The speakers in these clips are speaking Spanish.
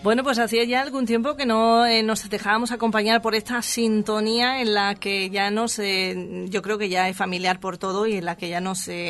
Bueno, pues hacía ya algún tiempo que no nos dejábamos acompañar por esta sintonía en la que ya yo creo que ya es familiar por todo y en la que ya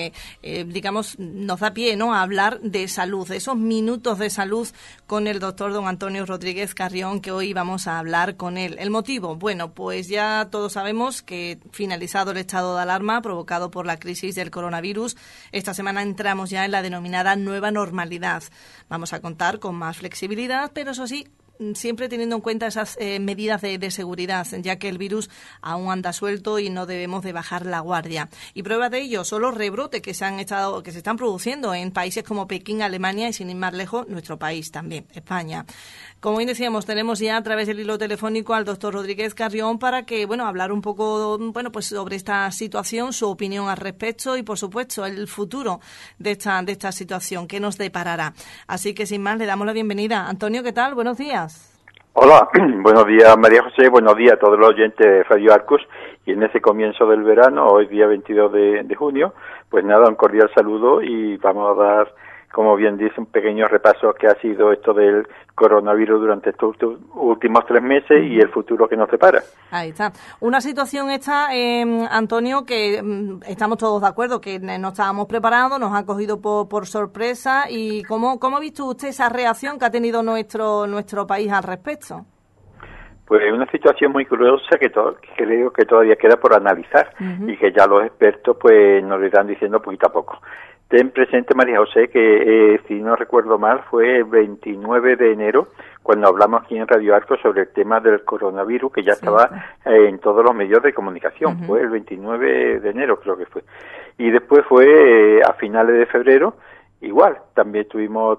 digamos, nos da pie, ¿no?, a hablar de salud, de esos minutos de salud con el doctor don Antonio Rodríguez Carrión, que hoy vamos a hablar con él. ¿El motivo? Bueno, pues ya todos sabemos que finalizado el estado de alarma provocado por la crisis del coronavirus, esta semana entramos ya en la denominada nueva normalidad. Vamos a contar con más flexibilidad, pero eso sí, siempre teniendo en cuenta esas medidas de seguridad, ya que el virus aún anda suelto y no debemos de bajar la guardia. Y prueba de ello son los rebrotes que se están produciendo en países como Pekín, Alemania y, sin ir más lejos, nuestro país también, España. Como bien decíamos, tenemos ya a través del hilo telefónico al doctor Rodríguez Carrión para que, hablar un poco, pues sobre esta situación, su opinión al respecto y, por supuesto, el futuro de esta situación, que nos deparará. Así que, sin más, le damos la bienvenida. Antonio, ¿qué tal? Buenos días. Hola, buenos días María José, buenos días a todos los oyentes de Radio Arcos, y en ese comienzo del verano, hoy día 22 de junio, pues nada, un cordial saludo y vamos a dar, como bien dice, un pequeño repaso que ha sido esto del coronavirus durante estos últimos 3 meses y el futuro que nos depara. Ahí está. Una situación esta, Antonio, que estamos todos de acuerdo, que no estábamos preparados, nos ha cogido por sorpresa. ¿Y cómo ha visto usted esa reacción que ha tenido nuestro país al respecto? Pues es una situación muy curiosa que creo que todavía queda por analizar y que ya los expertos pues nos lo irán diciendo poquito a poco. Ten presente, María José, que si no recuerdo mal fue el 29 de enero cuando hablamos aquí en Radio Arco sobre el tema del coronavirus, que ya estaba en todos los medios de comunicación. Fue el 29 de enero, creo que fue. Y después fue a finales de febrero, igual, también tuvimos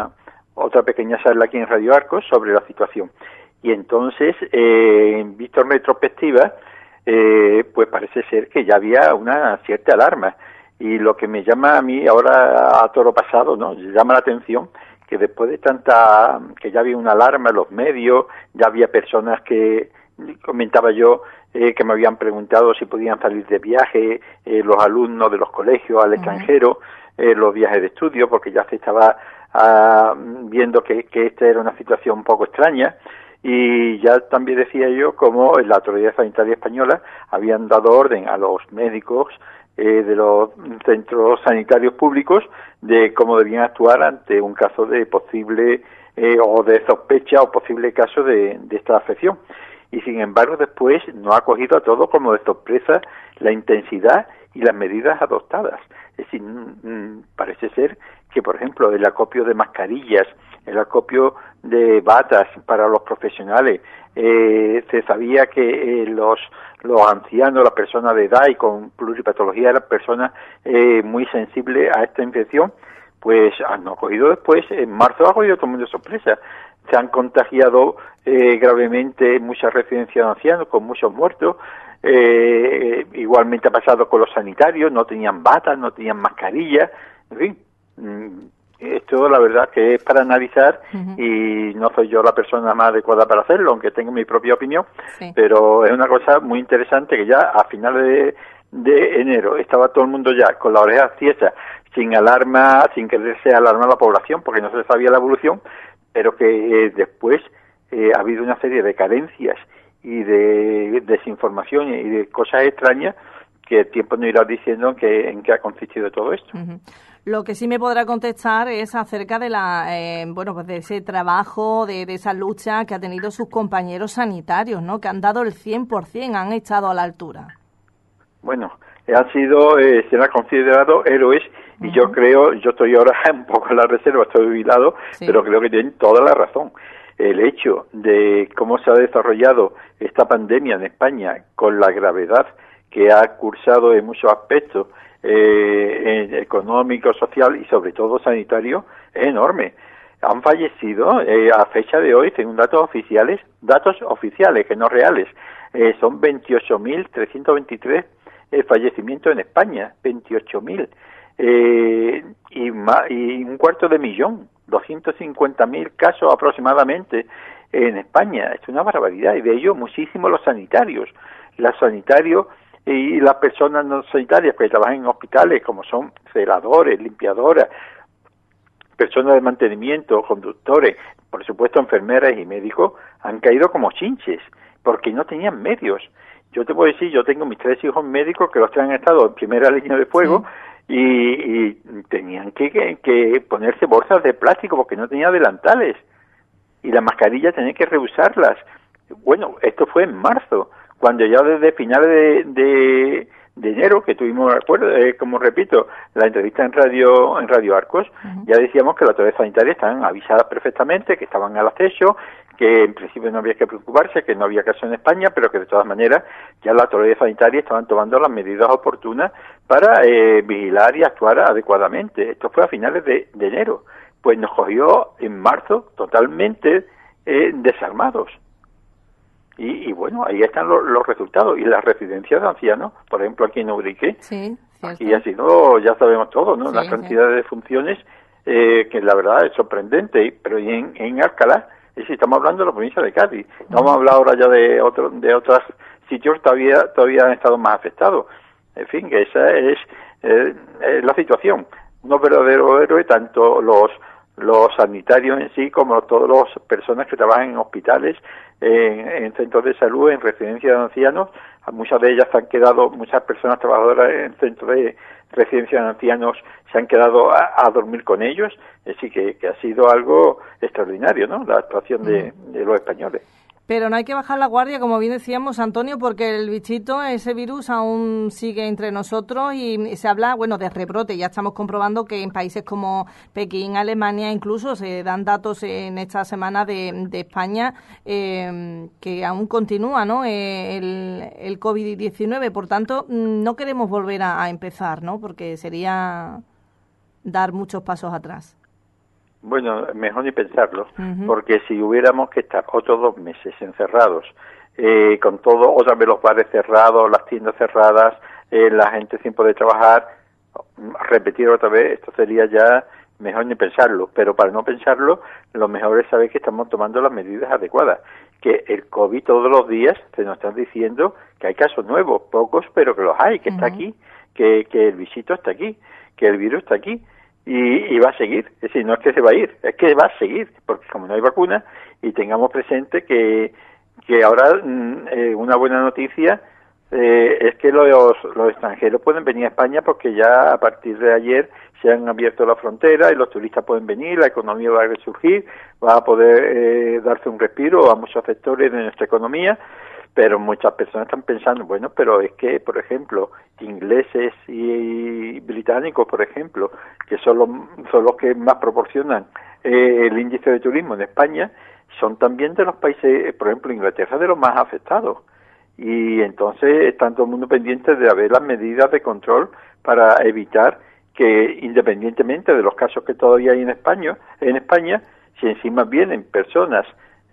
otra pequeña charla aquí en Radio Arco sobre la situación. Y entonces, visto en retrospectiva, pues parece ser que ya había una cierta alarma. Y lo que me llama a mí ahora a toro pasado, ¿no?, llama la atención que después de que ya había una alarma en los medios, ya había personas que, comentaba yo, que me habían preguntado si podían salir de viaje, los alumnos de los colegios al extranjero, los viajes de estudio, porque ya se estaba viendo que esta era una situación un poco extraña. Y ya también decía yo como la Autoridad Sanitaria Española habían dado orden a los médicos de los centros sanitarios públicos de cómo debían actuar ante un caso de posible o de sospecha o posible caso de esta afección. Y sin embargo después no ha cogido a todo como de sorpresa la intensidad y las medidas adoptadas. Es decir, parece ser que, por ejemplo, el acopio de mascarillas, el acopio de batas para los profesionales, se sabía que los ancianos, las personas de edad y con pluripatología eran personas muy sensibles a esta infección, pues han cogido después, en marzo ha cogido todo el mundo de sorpresa. Se han contagiado gravemente muchas residencias de ancianos con muchos muertos. Igualmente ha pasado con los sanitarios, no tenían batas, no tenían mascarillas, en fin. Esto la verdad que es para analizar y no soy yo la persona más adecuada para hacerlo, aunque tengo mi propia opinión, pero es una cosa muy interesante que ya a finales de enero estaba todo el mundo ya con las orejas tiesas, sin alarma, sin quererse alarmar a la población porque no se sabía la evolución, pero que después ha habido una serie de carencias y de desinformación y de cosas extrañas que el tiempo nos irá diciendo en qué ha consistido todo esto. Lo que sí me podrá contestar es acerca de pues de ese trabajo, de esa lucha que ha tenido sus compañeros sanitarios, ¿no?, que han dado el 100%, han estado a la altura. Bueno, han sido, se han considerado héroes y yo estoy ahora un poco en la reserva, estoy jubilado, pero creo que tienen toda la razón. El hecho de cómo se ha desarrollado esta pandemia en España con la gravedad que ha cursado en muchos aspectos, económico, social y sobre todo sanitario, es enorme. Han fallecido a fecha de hoy, según datos oficiales que no reales, son 28.323 fallecimientos en España, 28.000 y 250.000, 250.000 casos aproximadamente en España. Es una barbaridad y de ello muchísimos los sanitarios. Los sanitarios y las personas no sanitarias que trabajan en hospitales, como son celadores, limpiadoras, personas de mantenimiento, conductores, por supuesto enfermeras y médicos, han caído como chinches, porque no tenían medios. Yo te puedo decir, yo tengo mis 3 hijos médicos que los han estado en primera línea de fuego, y tenían que ponerse bolsas de plástico porque no tenían delantales, y las mascarillas tenían que reusarlas. Bueno, esto fue en marzo, cuando ya desde finales de enero, que tuvimos, como repito, la entrevista en Radio Arcos, ya decíamos que las autoridades sanitarias estaban avisadas perfectamente, que estaban al acecho, que en principio no había que preocuparse, que no había caso en España, pero que de todas maneras ya las autoridades sanitarias estaban tomando las medidas oportunas para vigilar y actuar adecuadamente. Esto fue a finales de enero. Pues nos cogió en marzo totalmente desarmados. Y bueno, ahí están los resultados. Y las residencias de ancianos, por ejemplo, aquí en Ubrique, aquí ha sido, ya sabemos todo, ¿no? La cantidad de funciones que la verdad es sorprendente. Pero en Alcalá, si estamos hablando de la provincia de Cádiz, no vamos a hablar ahora ya de otros sitios todavía han estado más afectados. En fin, que esa es la situación. Unos verdaderos héroes, tanto los sanitarios en sí como todas las personas que trabajan en hospitales, en centros de salud, en residencias de ancianos. Muchas de ellas han quedado, muchas personas trabajadoras en centros de residencias de ancianos se han quedado a dormir con ellos. Así que ha sido algo extraordinario, ¿no? La actuación de los españoles. Pero no hay que bajar la guardia, como bien decíamos, Antonio, porque el bichito, ese virus, aún sigue entre nosotros y se habla, bueno, de rebrote. Ya estamos comprobando que en países como Pekín, Alemania, incluso se dan datos en esta semana de España que aún continúa, ¿no? El COVID-19. Por tanto, no queremos volver a empezar, ¿no? Porque sería dar muchos pasos atrás. Bueno, mejor ni pensarlo, porque si hubiéramos que estar otros 2 meses encerrados, con todo, otra vez los bares cerrados, las tiendas cerradas, la gente sin poder trabajar, repetir otra vez, esto sería ya mejor ni pensarlo. Pero para no pensarlo, lo mejor es saber que estamos tomando las medidas adecuadas, que el COVID todos los días se nos están diciendo que hay casos nuevos, pocos, pero que los hay, que está aquí, que el bichito está aquí, que el virus está aquí. Y va a seguir, es decir, no es que se va a ir, es que va a seguir, porque como no hay vacuna, y tengamos presente que ahora una buena noticia es que los extranjeros pueden venir a España, porque ya a partir de ayer se han abierto las fronteras y los turistas pueden venir, la economía va a resurgir, va a poder darse un respiro a muchos sectores de nuestra economía. Pero muchas personas están pensando, bueno, pero es que, por ejemplo, ingleses y británicos, por ejemplo, que son los que más proporcionan el índice de turismo en España, son también de los países, por ejemplo, Inglaterra, de los más afectados. Y entonces están todo el mundo pendiente de haber las medidas de control para evitar que, independientemente de los casos que todavía hay en España, si encima vienen personas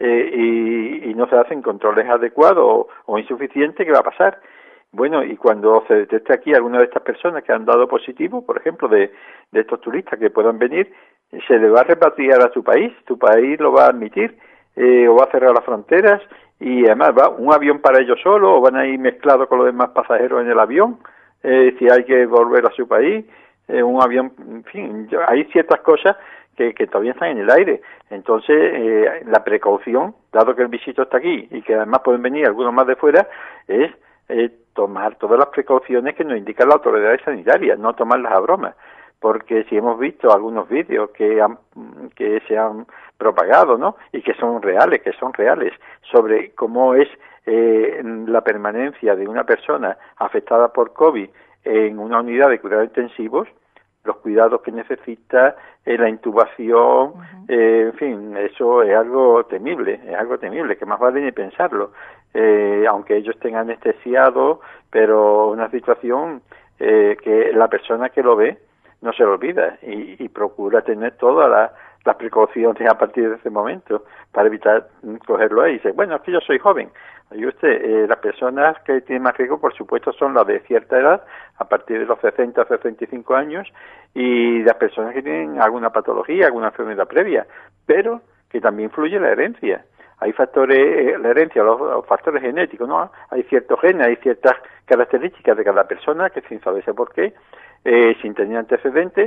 y no se hacen controles adecuados o insuficientes, ¿qué va a pasar? Bueno, y cuando se detecte aquí alguna de estas personas que han dado positivo, por ejemplo, de estos turistas que puedan venir, se le va a repatriar a su país lo va a admitir, o va a cerrar las fronteras, y además va un avión para ellos solo, o van a ir mezclados con los demás pasajeros en el avión, si hay que volver a su país, un avión, en fin, hay ciertas cosas que todavía están en el aire. Entonces, la precaución, dado que el bichito está aquí y que además pueden venir algunos más de fuera, es tomar todas las precauciones que nos indican las autoridades sanitarias, no tomarlas a broma. Porque si hemos visto algunos vídeos que se han propagado, ¿no? Y que son reales, sobre cómo es la permanencia de una persona afectada por COVID en una unidad de cuidados intensivos, los cuidados que necesita, la intubación, en fin, eso es algo temible, que más vale ni pensarlo, aunque ellos estén anestesiados, pero una situación que la persona que lo ve no se lo olvida y procura tener todas las precauciones a partir de ese momento para evitar cogerlo ahí. Y dice, bueno, es que yo soy joven. Y usted, las personas que tienen más riesgo, por supuesto, son las de cierta edad, a partir de los 60 65 años, y las personas que tienen alguna patología, alguna enfermedad previa, pero que también influye la herencia. Hay factores, la herencia, los factores genéticos, ¿no? Hay ciertos genes, hay ciertas características de cada persona que, sin saberse por qué, sin tener antecedentes,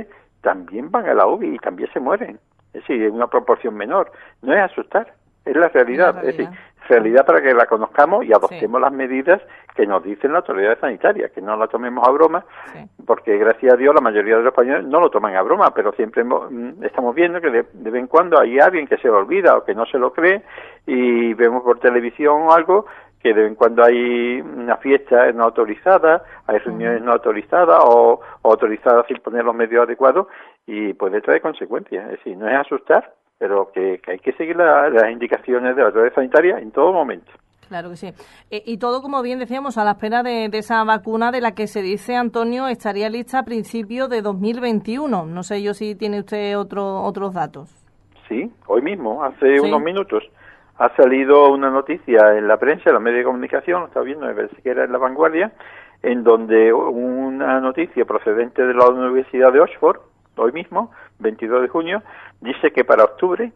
también van a la UBI y también se mueren. Es decir, en una proporción menor. No es asustar, es la realidad. Es decir, realidad para que la conozcamos y adoptemos las medidas que nos dicen las autoridades sanitarias, que no la tomemos a broma, porque gracias a Dios la mayoría de los españoles no lo toman a broma, pero siempre estamos viendo que de vez en cuando hay alguien que se lo olvida o que no se lo cree, y vemos por televisión o algo que de vez en cuando hay una fiesta no autorizada, hay reuniones no autorizadas o autorizadas sin poner los medios adecuados, y puede traer consecuencias. Es decir, no es asustar, pero que hay que seguir las indicaciones de la autoridad sanitaria en todo momento. Claro que sí. Y todo, como bien decíamos, a la espera de esa vacuna de la que se dice, Antonio, estaría lista a principios de 2021. No sé yo si tiene usted otros datos. Sí, hoy mismo, hace unos minutos, ha salido una noticia en la prensa, en los medios de comunicación, lo estaba viendo, me parece que era en La Vanguardia, en donde una noticia procedente de la Universidad de Oxford, hoy mismo, 22 de junio, dice que para octubre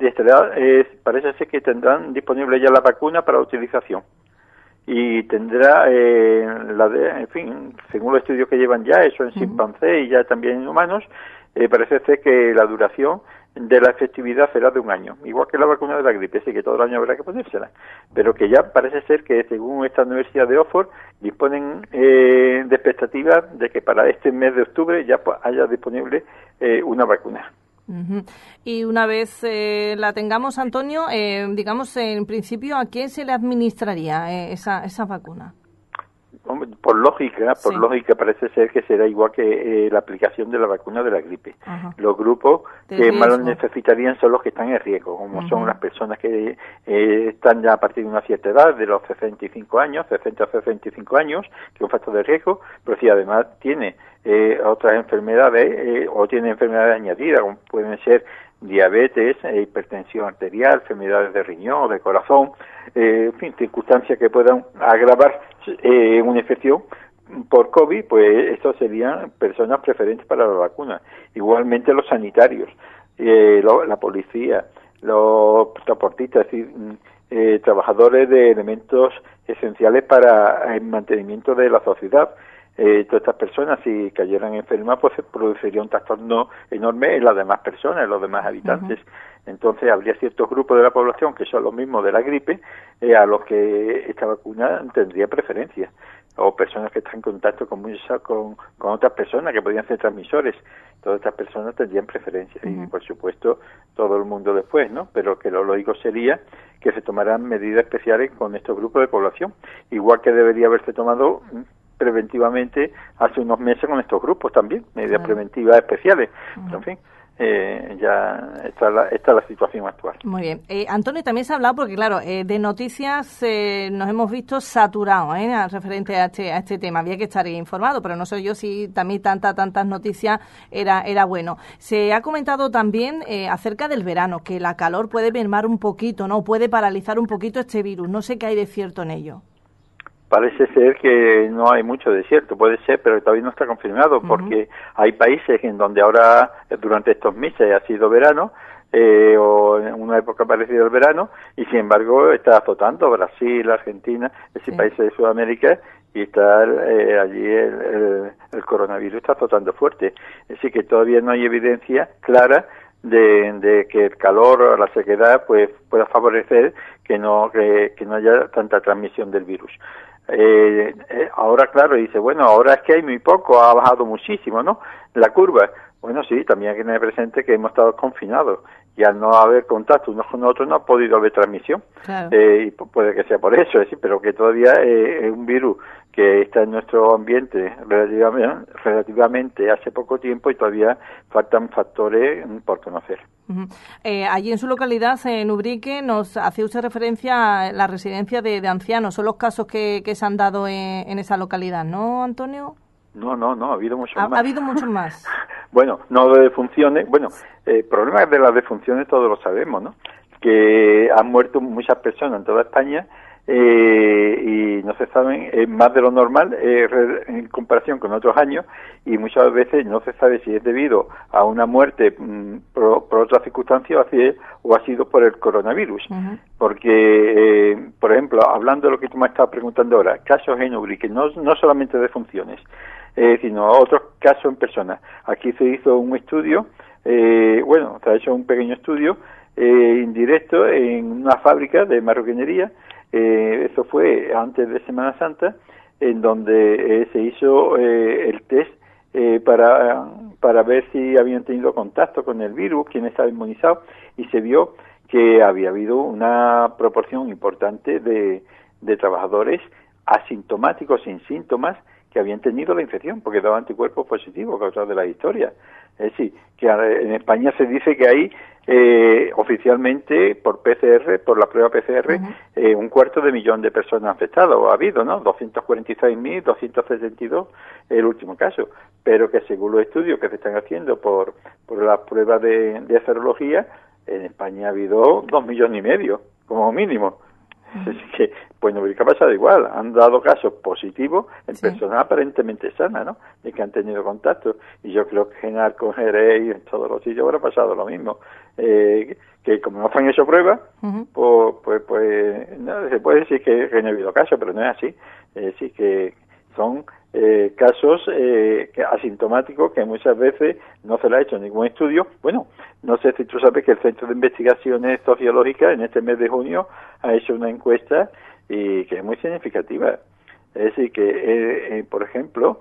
parece ser que tendrán disponible ya la vacuna para utilización. Y tendrá, en fin, según los estudios que llevan ya, eso en chimpancés y ya también en humanos, parece ser que la duración de la efectividad será de 1 año, igual que la vacuna de la gripe, así que todo el año habrá que ponérsela, pero que ya parece ser que según esta Universidad de Oxford disponen de expectativas de que para este mes de octubre ya haya disponible una vacuna. Y una vez la tengamos, Antonio, digamos, en principio, ¿a quién se le administraría esa vacuna? Por lógica parece ser que será igual que la aplicación de la vacuna de la gripe. Los grupos que más lo necesitarían son los que están en riesgo, como son las personas que están ya a partir de una cierta edad, de los 65 años, 60 a 65 años, que es un factor de riesgo, pero si además tiene otras enfermedades o tiene enfermedades añadidas, como pueden ser diabetes, hipertensión arterial, enfermedades de riñón o de corazón, en fin, circunstancias que puedan agravar una infección por COVID, pues estos serían personas preferentes para la vacuna. Igualmente los sanitarios, la policía, los transportistas, es decir, trabajadores de elementos esenciales para el mantenimiento de la sociedad. Todas estas personas, si cayeran enfermas, pues se produciría un trastorno enorme en las demás personas, en los demás habitantes. Entonces habría ciertos grupos de la población que son los mismos de la gripe, a los que esta vacuna tendría preferencia, o personas que están en contacto con otras personas que podrían ser transmisores. Todas estas personas tendrían preferencia y, por supuesto, todo el mundo después, ¿no? Pero que lo lógico sería que se tomaran medidas especiales con estos grupos de población, igual que debería haberse tomado preventivamente hace unos meses con estos grupos también, medidas preventivas especiales. Pero, en fin, ya está es la situación actual. Muy bien. Antonio, también se ha hablado, porque claro, de noticias nos hemos visto saturados referente a este tema. Había que estar informado, pero no sé yo si también tantas noticias era bueno. Se ha comentado también acerca del verano, que la calor puede mermar un poquito, ¿no? Puede paralizar un poquito este virus. No sé qué hay de cierto en ello. Parece ser que no hay mucho desierto, puede ser, pero todavía no está confirmado, porque hay países en donde ahora, durante estos meses, ha sido verano, o en una época parecida al verano, y sin embargo está azotando Brasil, Argentina, países de Sudamérica, y está allí el coronavirus está azotando fuerte. Es decir, que todavía no hay evidencia clara de que el calor o la sequedad pues pueda favorecer que no haya tanta transmisión del virus. Ahora, claro, dice, bueno, ahora es que hay muy poco, ha bajado muchísimo, ¿no? La curva. Bueno, sí, también hay que tener presente que hemos estado confinados y al no haber contacto unos con otros no ha podido haber transmisión. Claro. Y puede que sea por eso, es decir, pero que todavía es un virus que está en nuestro ambiente relativamente hace poco tiempo y todavía faltan factores por conocer. Allí en su localidad, en Ubrique, nos hace usted referencia a la residencia de ancianos. ¿Son los casos que se han dado en esa localidad, no, Antonio? No, ha habido muchos más. Ha habido muchos más. Bueno, no de defunciones. Bueno, problemas de las defunciones todos lo sabemos, ¿no? Que han muerto muchas personas en toda España y no se saben más de lo normal en comparación con otros años, y muchas veces no se sabe si es debido a una muerte por otras circunstancias o ha sido por el coronavirus. Porque, por ejemplo, hablando de lo que tú me estabas preguntando ahora, casos en Ubrique, no solamente defunciones, sino otros casos en personas. Aquí se hizo un estudio, se ha hecho un pequeño estudio indirecto en una fábrica de marroquinería, eso fue antes de Semana Santa, en donde se hizo el test para ver si habían tenido contacto con el virus, quién estaba inmunizado, y se vio que había habido una proporción importante de trabajadores asintomáticos, sin síntomas, que habían tenido la infección, porque daban anticuerpos positivos, causa de la historia. Es decir, que en España se dice que hay oficialmente por PCR, por la prueba PCR, 250.000 de personas afectadas, o ha habido, ¿no? 246.272 el último caso, pero que según los estudios que se están haciendo por las pruebas de serología, en España ha habido 2,5 millones, como mínimo. Así que, pues en Ubrica ha pasado igual, han dado casos positivos en personas aparentemente sanas, ¿no? Y que han tenido contacto. Y yo creo que en Arcos, Jerez y en todos los sitios habrá pasado lo mismo. Que como no se han hecho pruebas, pues no, se puede decir que no ha habido casos, pero no es así. Es decir, que son casos asintomáticos que muchas veces no se le ha hecho ningún estudio. Bueno, no sé si tú sabes que el Centro de Investigaciones Sociológicas en este mes de junio ha hecho una encuesta y que es muy significativa. Es decir, que, por ejemplo,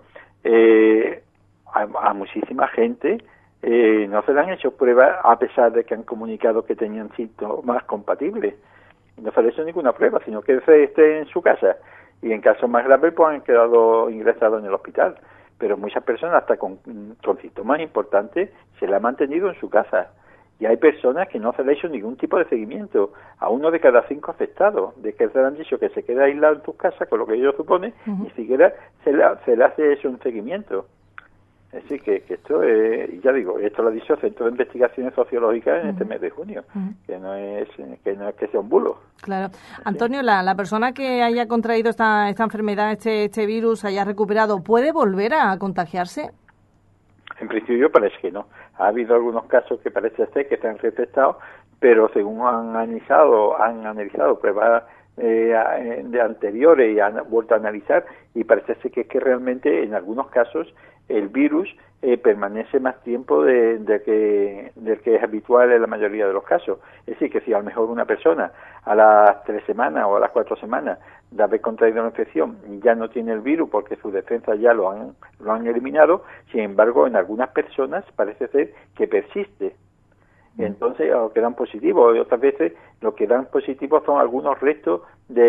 a muchísima gente no se le han hecho pruebas a pesar de que han comunicado que tenían síntomas compatibles. No se le ha hecho ninguna prueba, sino que se esté en su casa. Y en casos más graves pues han quedado ingresados en el hospital. Pero muchas personas, hasta con síntomas importantes, se la han mantenido en su casa. Y hay personas que no se le ha hecho ningún tipo de seguimiento. A 1 de cada 5 afectados, de que se le han dicho que se queda aislado en tu casa, con lo que ellos suponen, ni siquiera se le hace eso un seguimiento. Es decir, que esto, ya digo, esto lo ha dicho el Centro de Investigaciones Sociológicas en este mes de junio, que no es que sea un bulo. Claro. Antonio, la persona que haya contraído esta enfermedad, este virus, haya recuperado, ¿puede volver a contagiarse? En principio parece que no. Ha habido algunos casos que parece ser que se han detectado, pero según han analizado pruebas de anteriores y han vuelto a analizar, y parece ser que es que realmente en algunos casos el virus permanece más tiempo del que es habitual en la mayoría de los casos. Es decir, que si a lo mejor una persona a las 3 semanas o a las 4 semanas de haber contraído una infección ya no tiene el virus porque sus defensas ya lo han eliminado, sin embargo en algunas personas parece ser que persiste. Entonces quedan positivos, y otras veces lo que dan positivos son algunos restos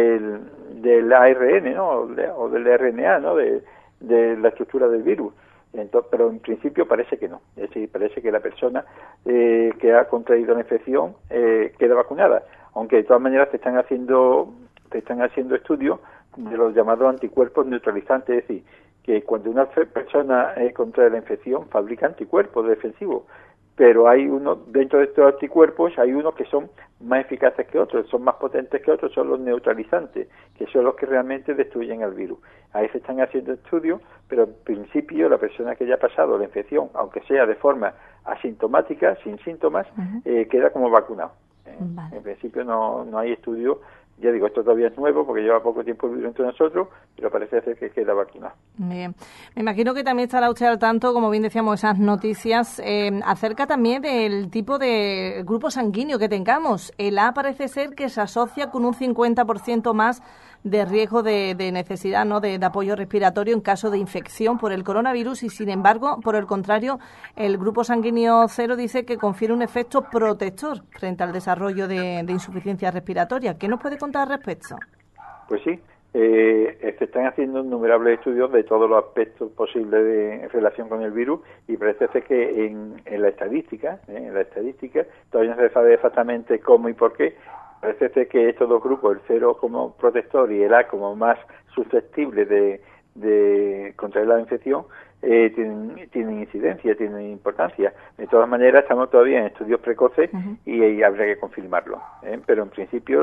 del ARN, ¿no? o del RNA, ¿no? de la estructura del virus. Entonces, pero en principio parece que no. Es decir, parece que la persona que ha contraído la infección queda vacunada, aunque de todas maneras se están haciendo estudios de los llamados anticuerpos neutralizantes, es decir, que cuando una persona contrae la infección fabrica anticuerpos defensivos, pero hay dentro de estos anticuerpos hay unos que son más eficaces que otros, son más potentes que otros, son los neutralizantes, que son los que realmente destruyen el virus. Ahí se están haciendo estudios, pero en principio la persona que ya ha pasado la infección, aunque sea de forma asintomática, sin síntomas, queda como vacunado. Vale. En principio no hay estudios. Ya digo, esto todavía es nuevo porque lleva poco tiempo viviendo entre nosotros, pero parece ser que queda vacunado. Bien. Me imagino que también estará usted al tanto, como bien decíamos, esas noticias acerca también del tipo de grupo sanguíneo que tengamos. El A parece ser que se asocia con un 50% más de riesgo de necesidad, ¿no?, de apoyo respiratorio en caso de infección por el coronavirus, y sin embargo, por el contrario, el grupo sanguíneo 0 dice que confiere un efecto protector frente al desarrollo de insuficiencia respiratoria. ¿Qué nos puede contar al respecto? Pues sí, se están haciendo innumerables estudios de todos los aspectos posibles en relación con el virus, y parece ser que en la estadística todavía no se sabe exactamente cómo y por qué. Parece ser que estos dos grupos, el 0 como protector y el A como más susceptible de contraer la infección, tienen incidencia, tienen importancia. De todas maneras, estamos todavía en estudios precoces y habría que confirmarlo. Pero en principio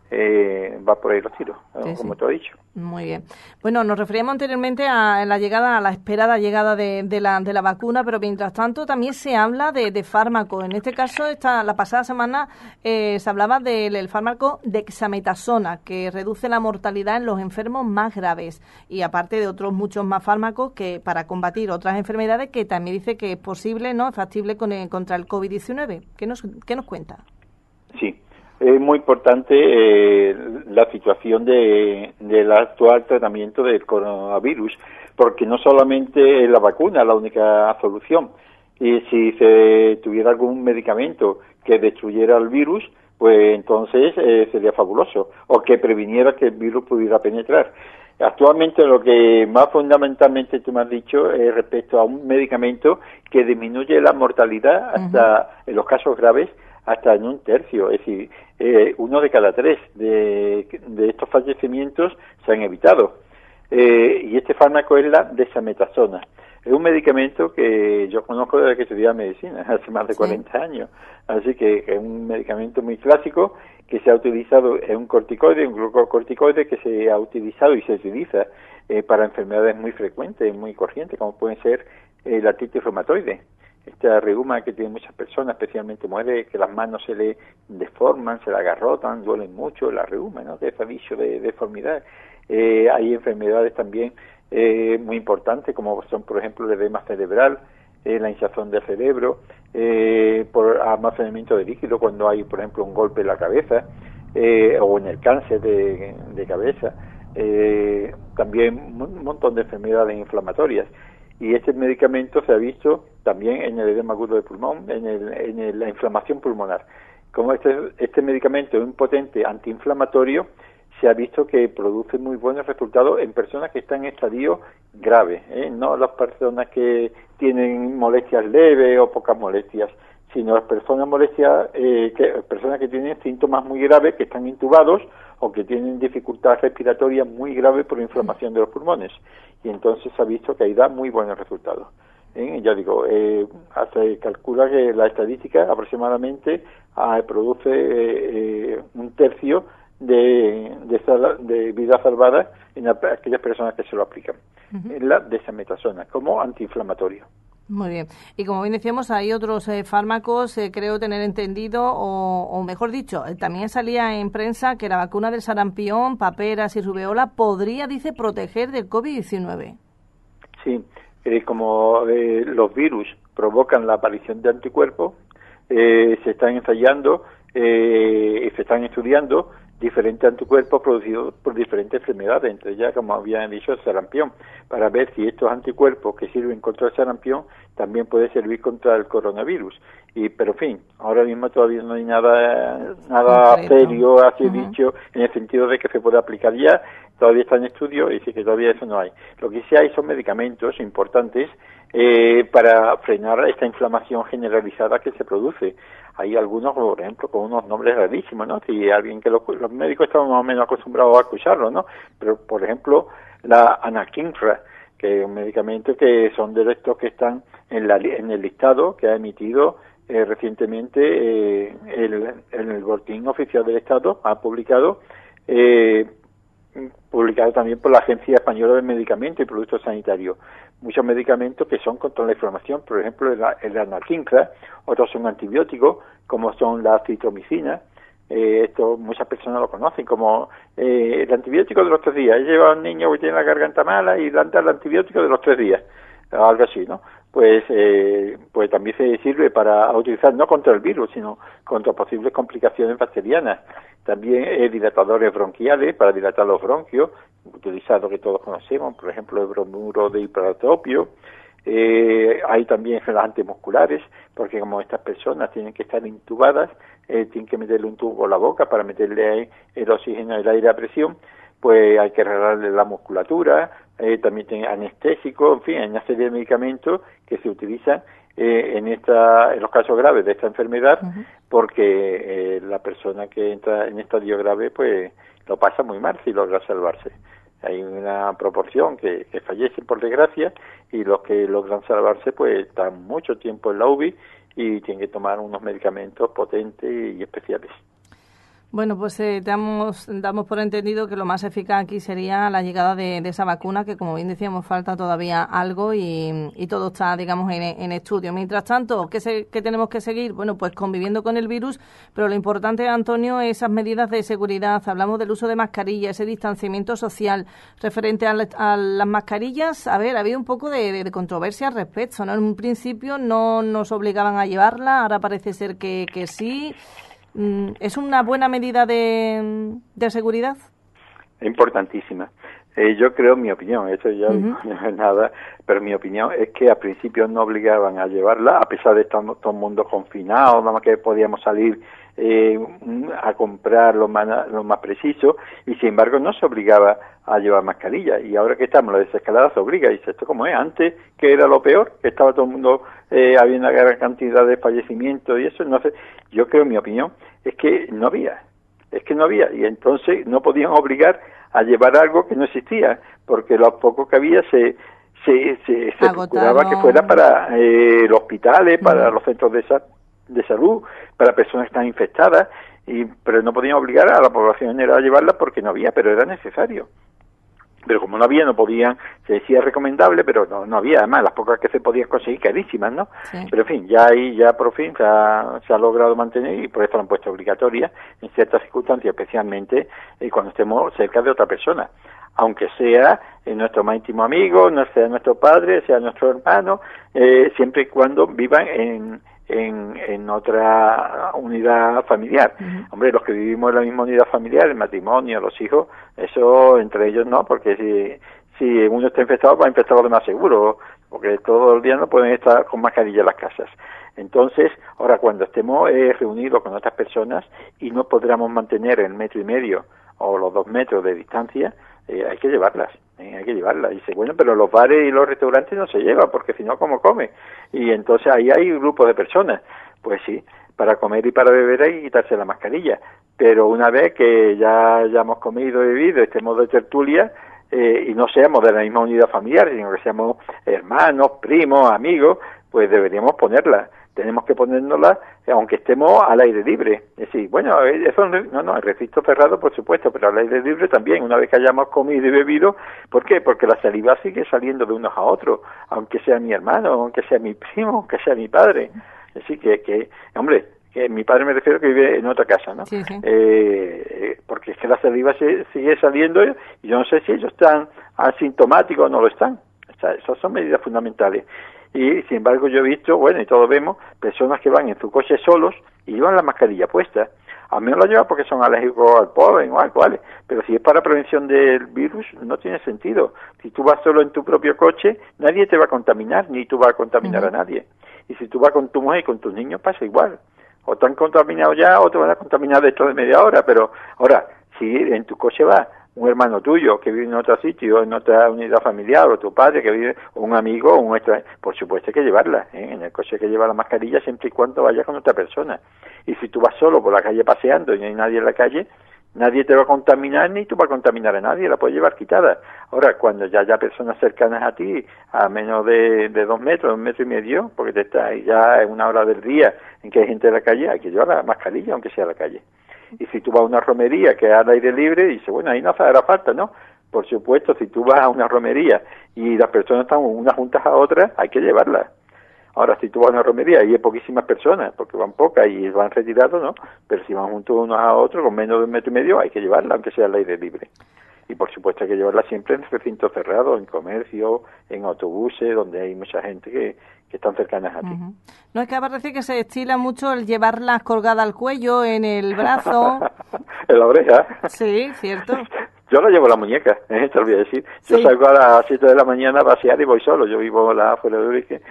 va por ahí los tiros, sí, como sí. tú has dicho. Muy bien. Bueno, nos referíamos anteriormente a la esperada llegada de la vacuna, pero mientras tanto también se habla de fármacos. En este caso, la pasada semana se hablaba del fármaco dexametasona, que reduce la mortalidad en los enfermos más graves, y aparte de otros muchos más fármacos que para combatir otras enfermedades, que también dice que es posible, ¿no?, es factible contra el COVID-19. ¿Qué nos cuenta? Sí. Es muy importante la situación del actual tratamiento del coronavirus, porque no solamente es la vacuna la única solución. Y si se tuviera algún medicamento que destruyera el virus, pues entonces sería fabuloso, o que previniera que el virus pudiera penetrar. Actualmente lo que más fundamentalmente tú me has dicho es respecto a un medicamento que disminuye la mortalidad hasta, en los casos graves, hasta en 1/3, es decir, 1 de cada 3 de estos fallecimientos se han evitado. Y este fármaco es la dexametasona. Es un medicamento que yo conozco desde que estudiaba medicina, hace más de 40 años. Así que es un medicamento muy clásico que se ha utilizado, es un corticoide, un glucocorticoide que se ha utilizado y se utiliza para enfermedades muy frecuentes, muy corrientes, como pueden ser la artritis reumatoide. Esta reuma que tienen muchas personas, especialmente mujeres, que las manos se le deforman, se le agarrotan, duelen mucho, la reuma, ¿no?, que es aviso de deformidad. Hay enfermedades también muy importantes, como son, por ejemplo, el edema cerebral, la hinchazón del cerebro, por almacenamiento de líquido cuando hay, por ejemplo, un golpe en la cabeza, o en el cáncer de cabeza. También un montón de enfermedades inflamatorias. Y este medicamento se ha visto también en el edema agudo de pulmón, en la inflamación pulmonar. Como este medicamento es un potente antiinflamatorio, se ha visto que produce muy buenos resultados en personas que están en estadio grave, no las personas que tienen molestias leves o pocas molestias, sino las personas personas que tienen síntomas muy graves, que están intubados o que tienen dificultad respiratoria muy grave por inflamación de los pulmones. Y entonces se ha visto que ahí da muy buenos resultados. Ya digo, se calcula que la estadística aproximadamente produce 1/3 de vida salvada en aquellas personas que se lo aplican. Es la dexametasona como antiinflamatorio. Muy bien. Y como bien decíamos, hay otros fármacos, creo tener entendido, o mejor dicho, también salía en prensa que la vacuna del sarampión, paperas y rubeola podría, dice, proteger del COVID-19. Sí, como los virus provocan la aparición de anticuerpos, se están ensayando y se están estudiando diferentes anticuerpos producidos por diferentes enfermedades, entre ellas, como habían dicho, el sarampión, para ver si estos anticuerpos que sirven contra el sarampión también pueden servir contra el coronavirus. Pero en fin, ahora mismo todavía no hay nada serio, así dicho, en el sentido de que se pueda aplicar ya. Todavía está en estudio y sí que todavía eso no hay. Lo que sí hay son medicamentos importantes para frenar esta inflamación generalizada que se produce. Hay algunos, por ejemplo, con unos nombres rarísimos, ¿no? Si alguien que los médicos están más o menos acostumbrados a escucharlo, ¿no? Pero, por ejemplo, la anakinra, que es un medicamento que son de estos que están en el listado que ha emitido recientemente el Boletín Oficial del Estado, ha publicado también por la Agencia Española de Medicamentos y Productos Sanitarios. Muchos medicamentos que son contra la inflamación, por ejemplo, el anakinra, otros son antibióticos, como son la citromicina. Esto muchas personas lo conocen como el antibiótico de los 3 días. Lleva a un niño que tiene la garganta mala y dan el antibiótico de los 3 días, algo así, ¿no? Pues también se sirve para utilizar no contra el virus, sino contra posibles complicaciones bacterianas. También dilatadores bronquiales para dilatar los bronquios, utilizado que todos conocemos, por ejemplo, el bromuro de hiperatropio. Hay también relajantes musculares, porque como estas personas tienen que estar intubadas, tienen que meterle un tubo a la boca para meterle el oxígeno y el aire a presión, pues hay que relajarle la musculatura. También tiene anestésico, en fin, hay una serie de medicamentos que se utilizan en los casos graves de esta enfermedad, porque la persona que entra en estadio grave pues lo pasa muy mal si logra salvarse. Hay una proporción que fallecen por desgracia, y los que logran salvarse pues están mucho tiempo en la UBI y tienen que tomar unos medicamentos potentes y especiales. Bueno, pues damos por entendido que lo más eficaz aquí sería la llegada de esa vacuna, que como bien decíamos falta todavía algo y todo está, digamos, en estudio. Mientras tanto, ¿qué tenemos que seguir? Bueno, pues conviviendo con el virus, pero lo importante, Antonio, es esas medidas de seguridad. Hablamos del uso de mascarillas, ese distanciamiento social. Referente a las mascarillas, a ver, había un poco de controversia al respecto, ¿no? En un principio no nos obligaban a llevarla, ahora parece ser que sí. ¿Es una buena medida de seguridad? Importantísima. Yo creo, mi opinión, eso ya no es nada, pero mi opinión es que al principio no obligaban a llevarla, a pesar de estar todo el mundo confinado, nada más que podíamos salir a comprar lo más preciso, y sin embargo no se obligaba a llevar mascarilla, y ahora que estamos, la desescalada se obliga, y dice, ¿esto cómo es? Antes, que era lo peor, que estaba todo el mundo, había una gran cantidad de fallecimientos y eso, no sé, yo creo, mi opinión, es que no había, y entonces no podían obligar a llevar algo que no existía, porque lo poco que había se procuraba que fuera para los hospitales, para los centros de salud, para personas que están infectadas, pero no podían obligar a la población general a llevarla porque no había, pero era necesario. Pero como no había, no podían, se decía recomendable, pero no había, además las pocas que se podían conseguir carísimas, ¿no? Sí. Pero en fin, ya por fin se ha logrado mantener, y por eso la han puesto obligatoria en ciertas circunstancias, especialmente cuando estemos cerca de otra persona, aunque sea nuestro más íntimo amigo, no sea nuestro padre, sea nuestro hermano, siempre y cuando vivan en otra unidad familiar. Hombre, los que vivimos en la misma unidad familiar, el matrimonio, los hijos, eso entre ellos no, porque si uno está infectado, va a infectar a los demás seguro, porque todos los días no pueden estar con mascarilla en las casas. Entonces, ahora cuando estemos reunidos con otras personas y no podamos mantener el 1,5 metros o los 2 metros de distancia, hay que llevarlas. Dice, bueno, pero los bares y los restaurantes no se llevan, porque si no, ¿cómo come? Y entonces ahí hay un grupo de personas. Pues sí, para comer y para beber hay que quitarse la mascarilla. Pero una vez que ya hemos comido y bebido, estemos de tertulia, y no seamos de la misma unidad familiar, sino que seamos hermanos, primos, amigos, pues deberíamos ponerla. Tenemos que ponérnosla aunque estemos al aire libre. Es decir, bueno, eso no, el recinto cerrado, por supuesto, pero al aire libre también, una vez que hayamos comido y bebido. ¿Por qué? Porque la saliva sigue saliendo de unos a otros, aunque sea mi hermano, aunque sea mi primo, aunque sea mi padre. Es decir, que hombre, que mi padre me refiero que vive en otra casa, ¿no? Sí. Porque es que la saliva sigue saliendo, y yo no sé si ellos están asintomáticos o no lo están. O sea, esas son medidas fundamentales. Y sin embargo yo he visto, bueno, y todos vemos, personas que van en su coche solos y llevan la mascarilla puesta. A mí no la llevan porque son alérgicos al polen o algo, ¿vale? Pero si es para prevención del virus, no tiene sentido. Si tú vas solo en tu propio coche, nadie te va a contaminar, ni tú vas a contaminar a nadie. Y si tú vas con tu mujer y con tus niños, pasa igual. O te han contaminado ya, o te van a contaminar dentro de media hora. Pero ahora, si en tu coche va un hermano tuyo que vive en otro sitio, en otra unidad familiar, o tu padre que vive, o un amigo, o un extra, por supuesto hay que llevarla, en el coche hay que llevar la mascarilla siempre y cuando vayas con otra persona. Y si tú vas solo por la calle paseando y no hay nadie en la calle, nadie te va a contaminar ni tú vas a contaminar a nadie, la puedes llevar quitada. Ahora, cuando ya haya personas cercanas a ti, a menos de 2 metros, 1,5 metros, porque te está ya en una hora del día en que hay gente en la calle, hay que llevar la mascarilla aunque sea a la calle. Y si tú vas a una romería que es al aire libre, dice, bueno, ahí no hará falta, ¿no? Por supuesto, si tú vas a una romería y las personas están unas juntas a otras, hay que llevarlas. Ahora, si tú vas a una romería y hay poquísimas personas, porque van pocas y van retirados, ¿no? Pero si van juntos unos a otros, con menos de 1,5 metros, hay que llevarla, aunque sea al aire libre. Y por supuesto hay que llevarla siempre en recintos cerrados, en comercio, en autobuses, donde hay mucha gente que están cercanas a ti. No, es que parece que se estila mucho el llevarlas colgadas al cuello, en el brazo. En la oreja. Sí, cierto. Yo la llevo en la muñeca, te lo voy a decir. Yo salgo a las 7 de la mañana a pasear y voy solo. Yo vivo fuera de Urique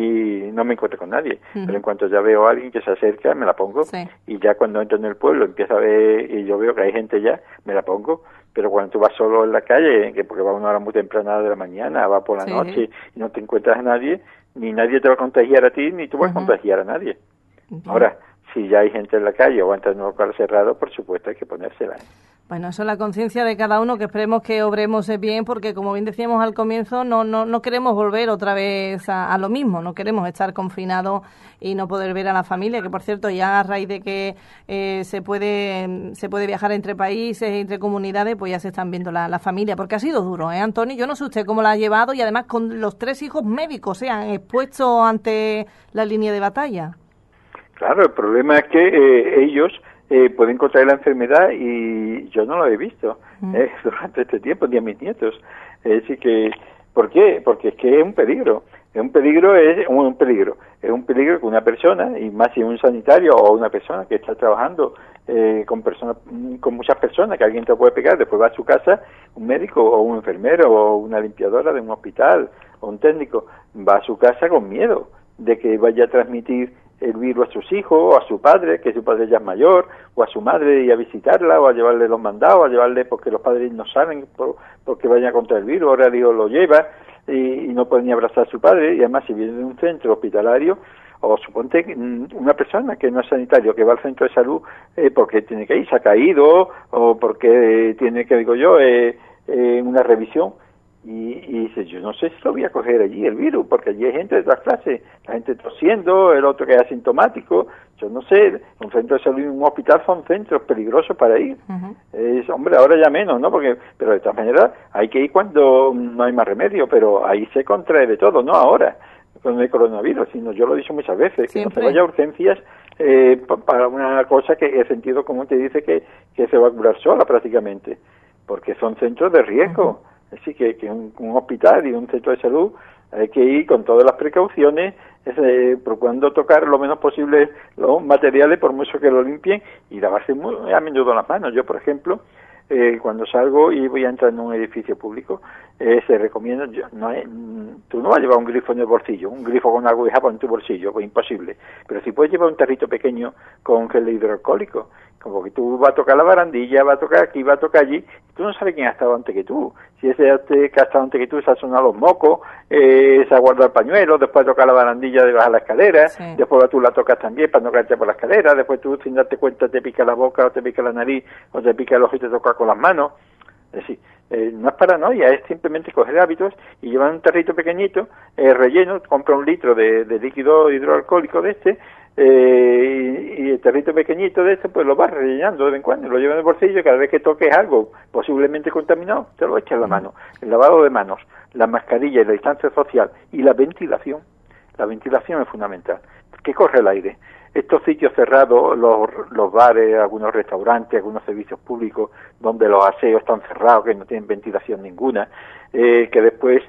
y no me encuentro con nadie. Pero en cuanto ya veo a alguien que se acerca, me la pongo. Y ya cuando entro en el pueblo, empiezo a ver y yo veo que hay gente ya, me la pongo. Pero cuando tú vas solo en la calle, que porque va a una hora muy temprana de la mañana, va por la noche y no te encuentras a nadie, ni nadie te va a contagiar a ti, ni tú vas a contagiar a nadie. Ahora, si ya hay gente en la calle o entra en un local cerrado, por supuesto hay que ponérsela. Bueno, eso es la conciencia de cada uno, que esperemos que obremos bien, porque como bien decíamos al comienzo, no queremos volver otra vez a lo mismo, no queremos estar confinados y no poder ver a la familia, que por cierto ya a raíz de que se puede viajar entre países, entre comunidades, pues ya se están viendo la familia, porque ha sido duro, Antonio? Yo no sé usted cómo la ha llevado, y además con los 3 hijos médicos, se han expuesto ante la línea de batalla. Claro, el problema es que ellos pueden contraer la enfermedad y yo no lo he visto durante este tiempo, ni a mis nietos. Así que, ¿por qué? Porque es que es un peligro. Es un peligro que una persona, y más si un sanitario o una persona que está trabajando con muchas personas, que alguien te puede pegar, después va a su casa, un médico o un enfermero o una limpiadora de un hospital o un técnico, va a su casa con miedo de que vaya a transmitir el virus a sus hijos o a su padre, que su padre ya es mayor, o a su madre, y a visitarla, o a llevarle los mandados, a llevarle porque los padres no saben porque vayan contra el virus, ahora el hijo lo lleva y no puede ni abrazar a su padre, y además si viene de un centro hospitalario, o suponte una persona que no es sanitario, que va al centro de salud porque tiene que ir, se ha caído, o porque tiene que, digo yo, una revisión, y dice, yo no sé si lo voy a coger allí el virus, porque allí hay gente de todas clases, la gente tosiendo, el otro que es asintomático, yo no sé, un centro de salud y un hospital son centros peligrosos para ir. Hombre, ahora ya menos, ¿no? Pero de todas maneras hay que ir cuando no hay más remedio, pero ahí se contrae de todo, no ahora con el coronavirus, sino yo lo he dicho muchas veces, que no se vaya a urgencias para una cosa que el sentido común te dice que se va a curar sola prácticamente, porque son centros de riesgo. Así que un hospital y un centro de salud hay que ir con todas las precauciones, procurando tocar lo menos posible los materiales, por mucho que lo limpien, y lavarse muy a menudo las manos. Yo, por ejemplo, cuando salgo y voy a entrar en un edificio público, se recomienda, tú no vas a llevar un grifo en el bolsillo, un grifo con agua y jabón en tu bolsillo, pues imposible, pero si puedes llevar un tarrito pequeño con gel hidroalcohólico, como que tú vas a tocar la barandilla, vas a tocar aquí, vas a tocar allí, tú no sabes quién ha estado antes que tú. Si ese que ha estado antes que tú se ha sonado los mocos, se ha guardado el pañuelo, después toca la barandilla de bajar la escalera, después tú la tocas también para no caerte por la escalera, después tú sin darte cuenta te pica la boca o te pica la nariz o te pica el ojo y te toca con las manos. Es decir, no es paranoia, es simplemente coger hábitos y llevar un tarrito pequeñito, relleno, compra 1 litro de líquido hidroalcohólico de este, y el tarrito pequeñito de este, pues lo vas rellenando de vez en cuando, lo llevas en el bolsillo, y cada vez que toques algo posiblemente contaminado, te lo echas en la mano. El lavado de manos, la mascarilla y la distancia social y la ventilación es fundamental, que corre el aire. Estos sitios cerrados, los bares, algunos restaurantes, algunos servicios públicos, donde los aseos están cerrados, que no tienen ventilación ninguna, que después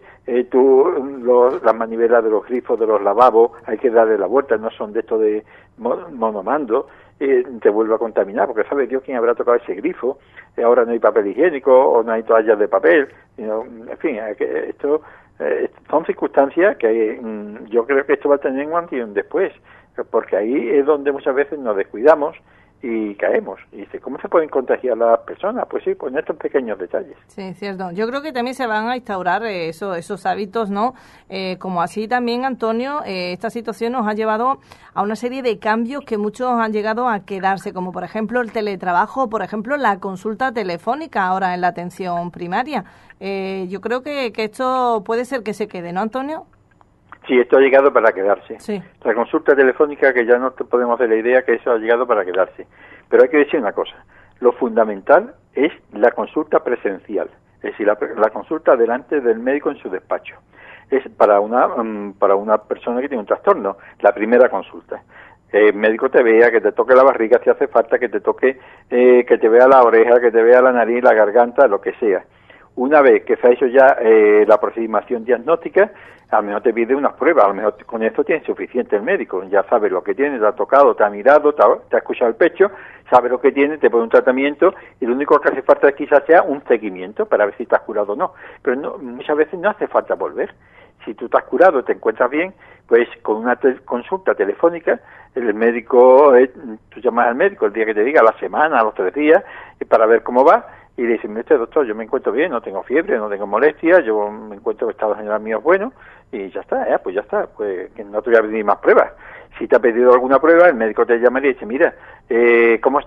las manivelas de los grifos de los lavabos hay que darle la vuelta, no son de esto de monomando, te vuelve a contaminar, porque sabe Dios quién habrá tocado ese grifo, ahora no hay papel higiénico o no hay toallas de papel, en fin, esto son circunstancias que yo creo que esto va a tener un antes y un después, porque ahí es donde muchas veces nos descuidamos y caemos. Y dice, ¿cómo se pueden contagiar las personas? Pues sí, pues en estos pequeños detalles. Sí, cierto. Yo creo que también se van a instaurar esos hábitos, ¿no? Como así también, Antonio, esta situación nos ha llevado a una serie de cambios que muchos han llegado a quedarse, como por ejemplo el teletrabajo, por ejemplo la consulta telefónica ahora en la atención primaria. Yo creo que esto puede ser que se quede, ¿no, Antonio? Sí, esto ha llegado para quedarse. Sí. La consulta telefónica, que ya no podemos hacer la idea que eso ha llegado para quedarse. Pero hay que decir una cosa, lo fundamental es la consulta presencial, es decir, la consulta delante del médico en su despacho. Es para una persona que tiene un trastorno, la primera consulta. El médico te vea, que te toque la barriga si hace falta, que te toque, que te vea la oreja, que te vea la nariz, la garganta, lo que sea. Una vez que se ha hecho ya la aproximación diagnóstica, a lo mejor te pide unas pruebas, a lo mejor con esto tiene suficiente el médico, ya sabe lo que tiene, te ha tocado, te ha mirado, te ha escuchado el pecho, sabe lo que tiene, te pone un tratamiento y lo único que hace falta quizás sea un seguimiento para ver si estás curado o no. Pero no, muchas veces no hace falta volver. Si tú estás curado, te encuentras bien, pues con una consulta telefónica, el médico, tú llamas al médico el día que te diga, a la semana, a los 3 días, para ver cómo va, y le dicen, mire, doctor, yo me encuentro bien, no tengo fiebre, no tengo molestias, yo me encuentro en estado general mío bueno, y ya está, pues que no te voy a pedir más pruebas. Si te ha pedido alguna prueba, el médico te llama y dice, mira, ¿cómo estás?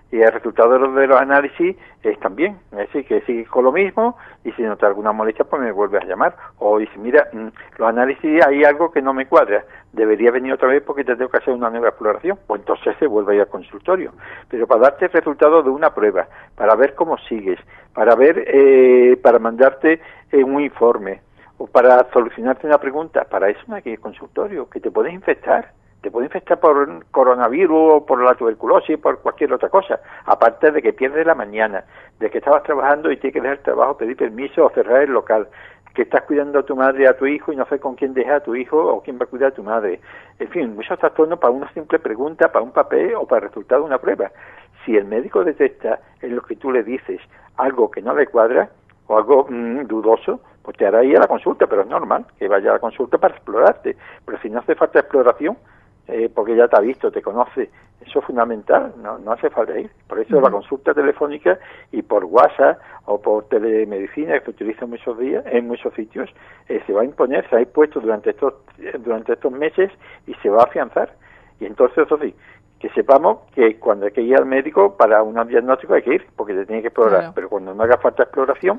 Y el resultado de los análisis es también, es decir, que sigues con lo mismo y si notas alguna molestia, pues me vuelves a llamar. O dices, mira, los análisis hay algo que no me cuadra, debería venir otra vez porque te tengo que hacer una nueva exploración. Pues entonces se vuelve a ir al consultorio. Pero para darte el resultado de una prueba, para ver cómo sigues, para ver, para mandarte un informe o para solucionarte una pregunta, para eso no hay que ir al consultorio, que te puedes infectar. Te puede infectar por coronavirus o por la tuberculosis, por cualquier otra cosa. Aparte de que pierdes la mañana, de que estabas trabajando y tienes que dejar el trabajo, pedir permiso o cerrar el local, que estás cuidando a tu madre y a tu hijo y no sé con quién deja a tu hijo o quién va a cuidar a tu madre. En fin, muchos trastornos para una simple pregunta, para un papel o para el resultado de una prueba. Si el médico detecta en lo que tú le dices algo que no le cuadra o algo dudoso, pues te hará ir a la consulta, pero es normal que vaya a la consulta para explorarte. Pero si no hace falta exploración, porque ya te ha visto, te conoce, eso es fundamental, no hace falta ir. Por eso la consulta telefónica y por WhatsApp o por telemedicina, que se utiliza muchos días, en muchos sitios, se va a imponer, se ha impuesto durante estos meses y se va a afianzar. Y entonces, eso sí, que sepamos que cuando hay que ir al médico para un diagnóstico hay que ir, porque te tiene que explorar, claro. Pero cuando no haga falta exploración,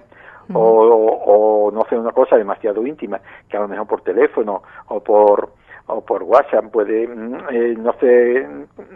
o no sea una cosa demasiado íntima, que a lo mejor por teléfono o por WhatsApp puede no ser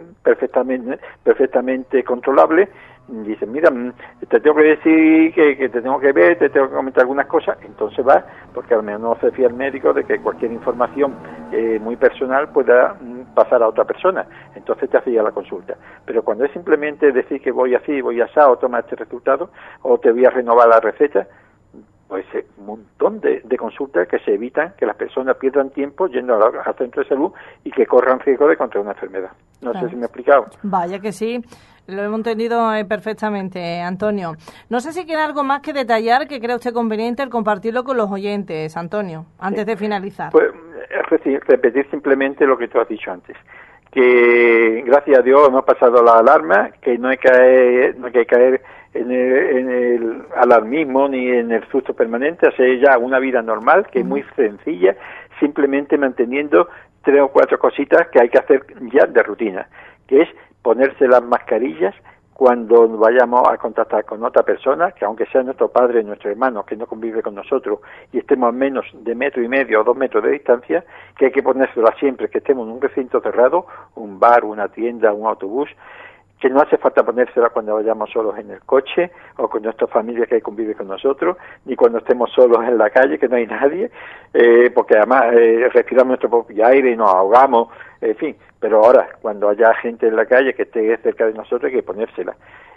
perfectamente controlable, dicen, mira, te tengo que decir que te tengo que ver, te tengo que comentar algunas cosas, entonces va, porque al menos no se fía el médico de que cualquier información muy personal pueda pasar a otra persona, entonces te hace ya la consulta. Pero cuando es simplemente decir que voy así, voy así, o toma este resultado, o te voy a renovar la receta, pues un montón de consultas que se evitan que las personas pierdan tiempo yendo al centro de salud y que corran riesgo de contraer una enfermedad. No sé si me he explicado. Vaya que sí, lo hemos entendido perfectamente, Antonio. No sé si queda algo más que detallar que cree usted conveniente el compartirlo con los oyentes, Antonio, antes de finalizar. Pues repetir simplemente lo que tú has dicho antes, que gracias a Dios hemos pasado la alarma, que no hay que caer en el alarmismo ni en el susto permanente, hacer ya una vida normal, que es muy sencilla, simplemente manteniendo 3 o 4 cositas que hay que hacer ya de rutina, que es ponerse las mascarillas cuando vayamos a contactar con otra persona, que aunque sea nuestro padre, nuestro hermano, que no convive con nosotros, y estemos a menos de 1,5 metros o 2 metros de distancia, que hay que ponérsela siempre que estemos en un recinto cerrado, un bar, una tienda, un autobús, que no hace falta ponérsela cuando vayamos solos en el coche o con nuestra familia que convive con nosotros, ni cuando estemos solos en la calle, que no hay nadie, porque además respiramos nuestro propio aire y nos ahogamos, en fin. Pero ahora, cuando haya gente en la calle que esté cerca de nosotros, hay que ponérsela.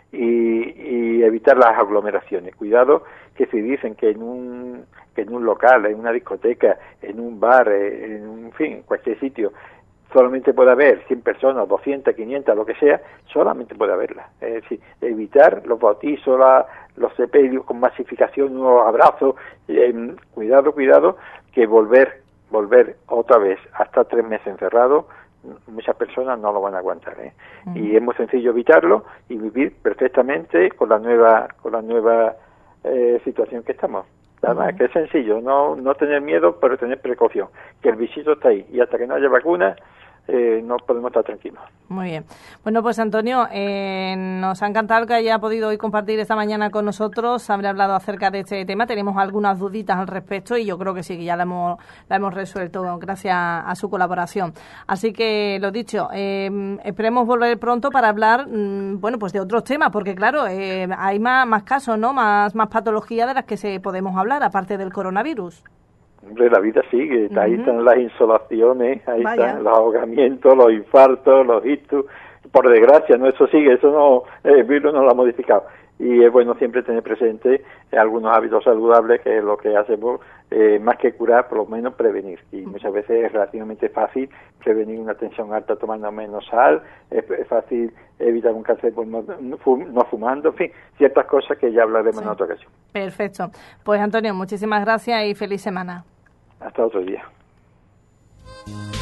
Y evitar las aglomeraciones. Cuidado que si dicen que en un local, en una discoteca, en un bar, en fin, cualquier sitio, solamente puede haber 100 personas, 200, 500, lo que sea, solamente puede haberla. Es decir, evitar los bautizos, los sepelios con masificación, unos abrazos, cuidado, que volver otra vez hasta 3 meses encerrado, muchas personas no lo van a aguantar, Y es muy sencillo evitarlo y vivir perfectamente con la nueva situación que estamos. Además, que es sencillo, no tener miedo, pero tener precaución, que el bichito está ahí y hasta que no haya vacuna no podemos estar tranquilos. Muy bien. Bueno, pues Antonio, nos ha encantado que haya podido hoy compartir esta mañana con nosotros, haber hablado acerca de este tema. Tenemos algunas duditas al respecto y yo creo que sí, que ya la hemos resuelto gracias a su colaboración. Así que, lo dicho, esperemos volver pronto para hablar, pues de otros temas, porque claro, hay más casos, ¿no? Más patologías de las que podemos hablar, aparte del coronavirus. Hombre, la vida sigue, ahí están las insolaciones, ahí están los ahogamientos, los infartos, los ictus, por desgracia, no, eso sigue, eso no, el virus no lo ha modificado. Y es bueno siempre tener presente algunos hábitos saludables, que es lo que hacemos, más que curar, por lo menos prevenir. Y muchas veces es relativamente fácil prevenir una tensión alta tomando menos sal, es fácil evitar un cáncer no fumando, en fin, ciertas cosas que ya hablaremos en otra ocasión. Perfecto. Pues Antonio, muchísimas gracias y feliz semana. Hasta otro día.